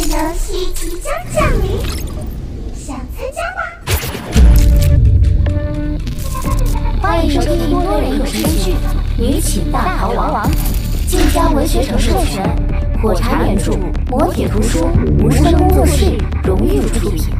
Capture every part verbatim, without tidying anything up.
游戏即将降临，想参加吗？ 欢迎收听多人有声剧《女寝大逃亡》，晋江文学城授权，火柴原著，磨铁图书，无声工作室荣誉出品。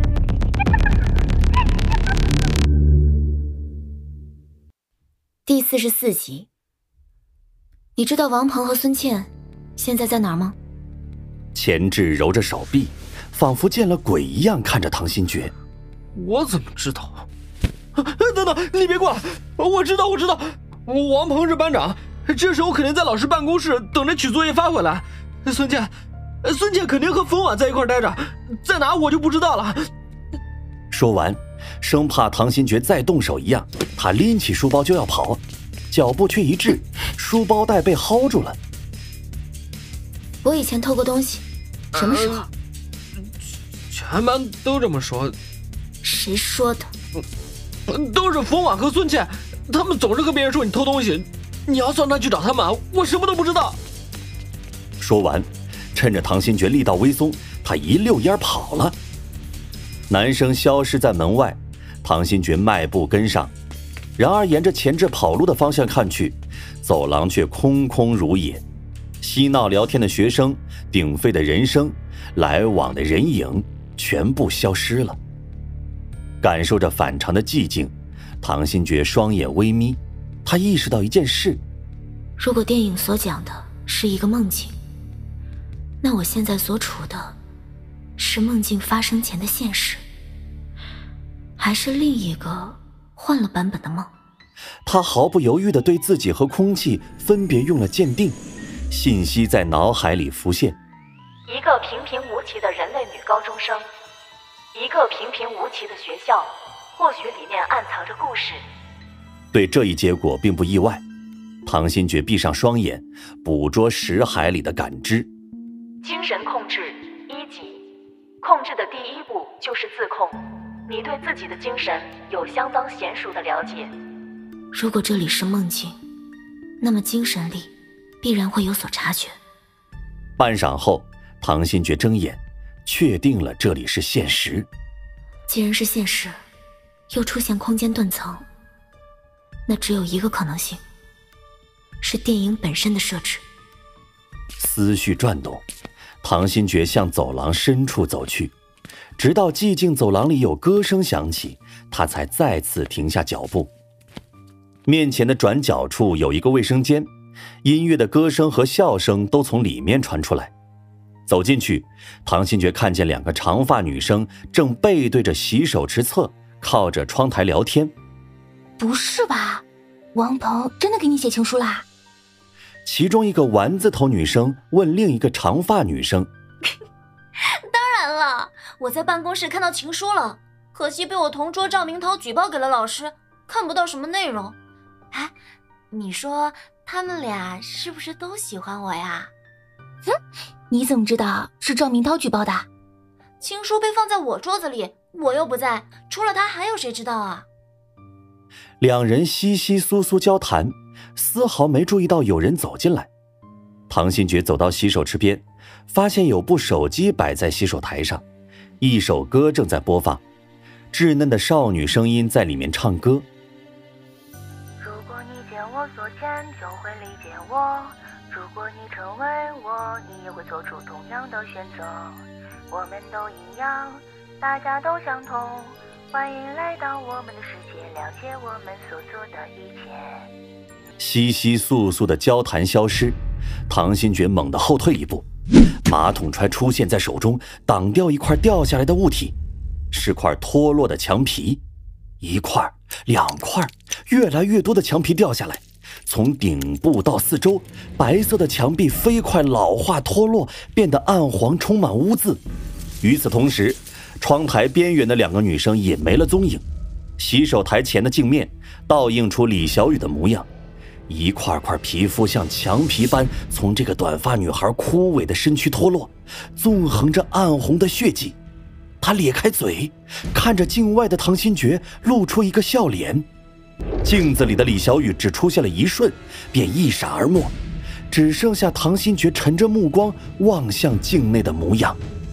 第四十四集。你知道王鹏和孙茜现在在哪儿吗？ 钱志揉着手臂，仿佛见了鬼一样看着唐新觉。 我怎么知道？等等，你别过来！我知道，我知道，王鹏是班长，这时候肯定在老师办公室等着取作业发回来。孙茜，孙茜肯定和冯婉在一块待着，在哪我就不知道了。 说完，生怕唐新觉再动手一样，他拎起书包就要跑，脚步却一滞，书包带被薅住了。 我以前偷过东西，什么时候？ 呃、全班都这么说。 谁说的？ 都是冯婉和孙茜，他们总是和别人说你偷东西。你要算他去找他们，我什么都不知道。 说完，趁着唐新觉力道微松，他一溜烟跑了。男生消失在门外，唐新觉迈步跟上。然而沿着钱志跑路的方向看去，走廊却空空如也，嬉闹聊天的学生，鼎沸的人声，来往的人影全部消失了。感受着反常的寂静，唐新觉双眼微眯，他意识到一件事： 如果电影所讲的是一个梦境，那我现在所处的是梦境发生前的现实，还是另一个换了版本的梦？ 他毫不犹豫地对自己和空气分别用了鉴定，信息在脑海里浮现： 一个平平无奇的人类女高中生，一个平平无奇的学校，或许里面暗藏着故事。 对这一结果并不意外，唐新觉闭上双眼，捕捉识海里的感知。 精神控制一级，控制的第一步就是自控。你对自己的精神有相当娴熟的了解。 如果这里是梦境，那么精神力必然会有所察觉。 半晌后，唐新觉睁眼，确定了这里是现实。 既然是现实，又出现空间断层，那只有一个可能性，是电影本身的设置。 思绪转动，唐新觉向走廊深处走去，直到寂静走廊里有歌声响起，他才再次停下脚步。面前的转角处有一个卫生间，音乐的歌声和笑声都从里面传出来。走进去，唐新觉看见两个长发女生正背对着洗手池侧，靠着窗台聊天。 不是吧？王鹏真的给你写情书啦？ 其中一个丸子头女生问另一个长发女生： 当然了，我在办公室看到情书了，可惜被我同桌赵明涛举报给了老师，看不到什么内容。哎，你说他们俩是不是都喜欢我呀？哼，你怎么知道是赵明涛举报的？情书被放在我桌子里，我又不在，除了他还有谁知道啊？ 两人稀稀疏疏交谈，丝毫没注意到有人走进来。唐新觉走到洗手池边，发现有部手机摆在洗手台上，一首歌正在播放，稚嫩的少女声音在里面唱歌。 如果你见我所见，就会理解我，如果你成为我，你也会做出同样的选择。我们都一样，大家都相同，欢迎来到我们的世界，了解我们所做的一切。 稀稀簌簌的交谈消失，唐新觉猛地后退一步，马桶揣出现在手中，挡掉一块掉下来的物体，是块脱落的墙皮。一块，两块，越来越多的墙皮掉下来，从顶部到四周，白色的墙壁飞快老化脱落，变得暗黄，充满污渍。与此同时，窗台边缘的两个女生也没了踪影。洗手台前的镜面倒映出李小雨的模样，一块块皮肤像墙皮般从这个短发女孩枯萎的身躯脱落，纵横着暗红的血迹。她咧开嘴，看着镜外的唐新觉，露出一个笑脸。镜子里的李小雨只出现了一瞬，便一闪而没，只剩下唐新觉沉着目光望向镜内的模样。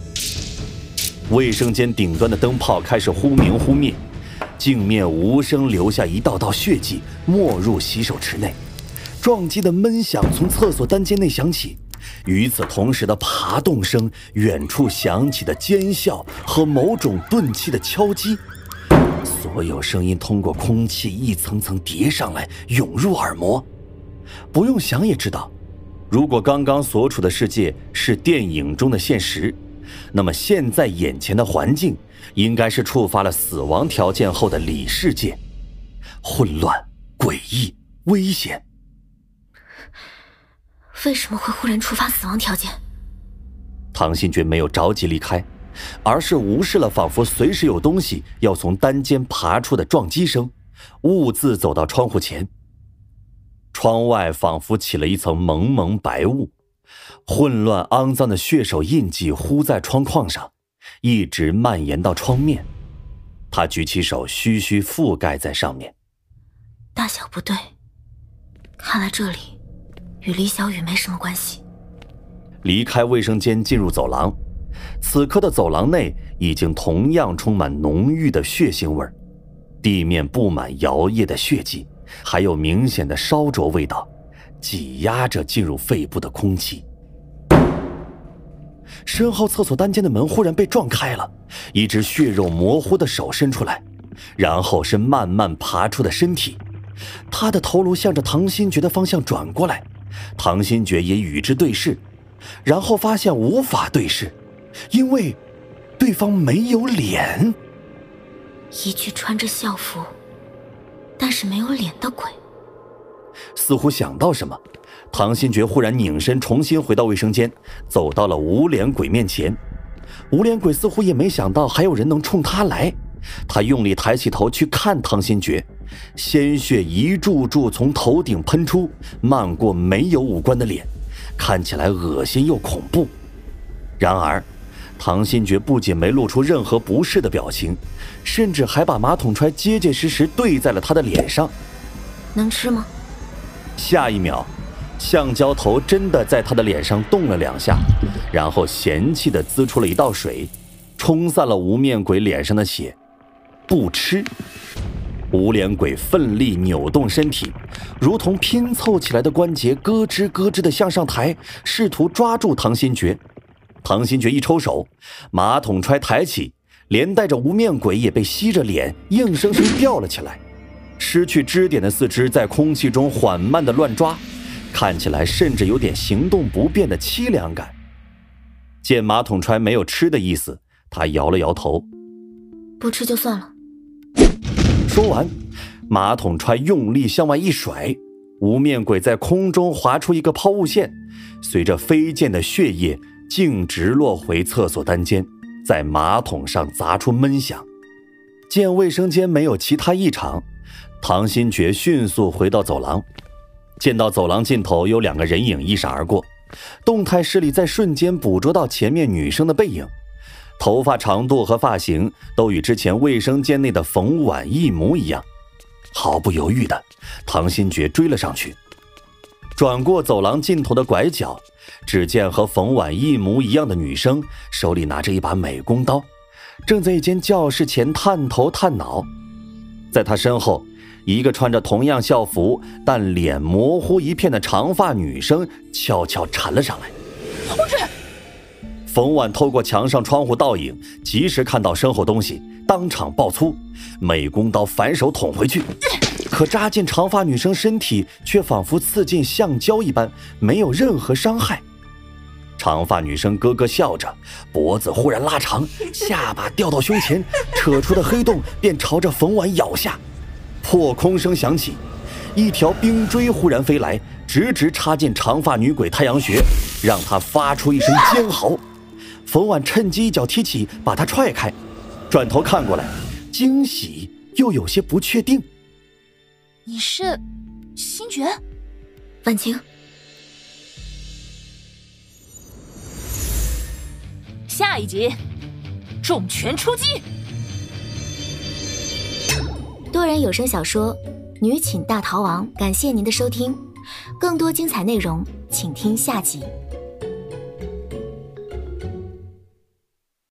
卫生间顶端的灯泡开始忽明忽灭，镜面无声留下一道道血迹，没入洗手池内。撞击的闷响从厕所单间内响起，与此同时的爬动声，远处响起的尖笑和某种钝器的敲击，所有声音通过空气一层层叠上来，涌入耳膜。不用想也知道，如果刚刚所处的世界是电影中的现实，那么现在眼前的环境应该是触发了死亡条件后的里世界，混乱、诡异、危险。 为什么会忽然触发死亡条件？ 唐新觉没有着急离开，而是无视了仿佛随时有东西要从单间爬出的撞击声，兀自走到窗户前。窗外仿佛起了一层蒙蒙白雾，混乱肮脏的血手印记糊在窗框上，一直蔓延到窗面。他举起手，虚虚覆盖在上面。 大小不对，看来这里与李小雨没什么关系。 离开卫生间，进入走廊。此刻的走廊内已经同样充满浓郁的血腥味，地面布满摇曳的血迹，还有明显的烧灼味道，挤压着进入肺部的空气。身后厕所单间的门忽然被撞开了，一只血肉模糊的手伸出来，然后是慢慢爬出的身体。他的头颅向着唐新觉的方向转过来，唐新觉也与之对视，然后发现无法对视，因为对方没有脸。 一具穿着校服但是没有脸的鬼。 似乎想到什么，唐新觉忽然拧身重新回到卫生间，走到了无脸鬼面前。无脸鬼似乎也没想到还有人能冲他来，他用力抬起头去看唐新觉，鲜血一柱柱从头顶喷出，漫过没有五官的脸，看起来恶心又恐怖。然而唐新觉不仅没露出任何不适的表情，甚至还把马桶揣结结实实对在了他的脸上。 能吃吗？ 下一秒，橡胶头真的在他的脸上动了两下，然后嫌弃地滋出了一道水，冲散了无面鬼脸上的血。不吃。无脸鬼奋力扭动身体，如同拼凑起来的关节咯吱咯吱地向上抬，试图抓住唐新觉。唐新觉一抽手，马桶揣抬起，连带着无面鬼也被吸着脸硬生生吊了起来。失去支点的四肢在空气中缓慢地乱抓，看起来甚至有点行动不便的凄凉感。见马桶揣没有吃的意思，他摇了摇头， 不吃就算了。 说完，马桶揣用力向外一甩，无面鬼在空中划出一个抛物线，随着飞溅的血液径直落回厕所单间，在马桶上砸出闷响。见卫生间没有其他异常，唐新觉迅速回到走廊，见到走廊尽头有两个人影一闪而过，动态视力在瞬间捕捉到前面女生的背影，头发长度和发型都与之前卫生间内的冯婉一模一样。毫不犹豫的，唐新觉追了上去。转过走廊尽头的拐角，只见和冯婉一模一样的女生手里拿着一把美工刀，正在一间教室前探头探脑。在她身后，一个穿着同样校服但脸模糊一片的长发女生悄悄缠了上来。 我去！ 冯婉透过墙上窗户倒影，及时看到身后东西，当场爆粗，美工刀反手捅回去，可扎进长发女生身体，却仿佛刺进橡胶一般，没有任何伤害。长发女生咯咯笑着，脖子忽然拉长，下巴掉到胸前，扯出的黑洞便朝着冯婉咬下。破空声响起，一条冰锥忽然飞来，直直插进长发女鬼太阳穴，让她发出一声尖嚎。冯婉趁机一脚踢起，把她踹开，转头看过来，惊喜又有些不确定。 你是新觉？ 婉晴。 下一集，重拳出击。 多人有声小说《女寝大逃亡》，感谢您的收听，更多精彩内容请听下集。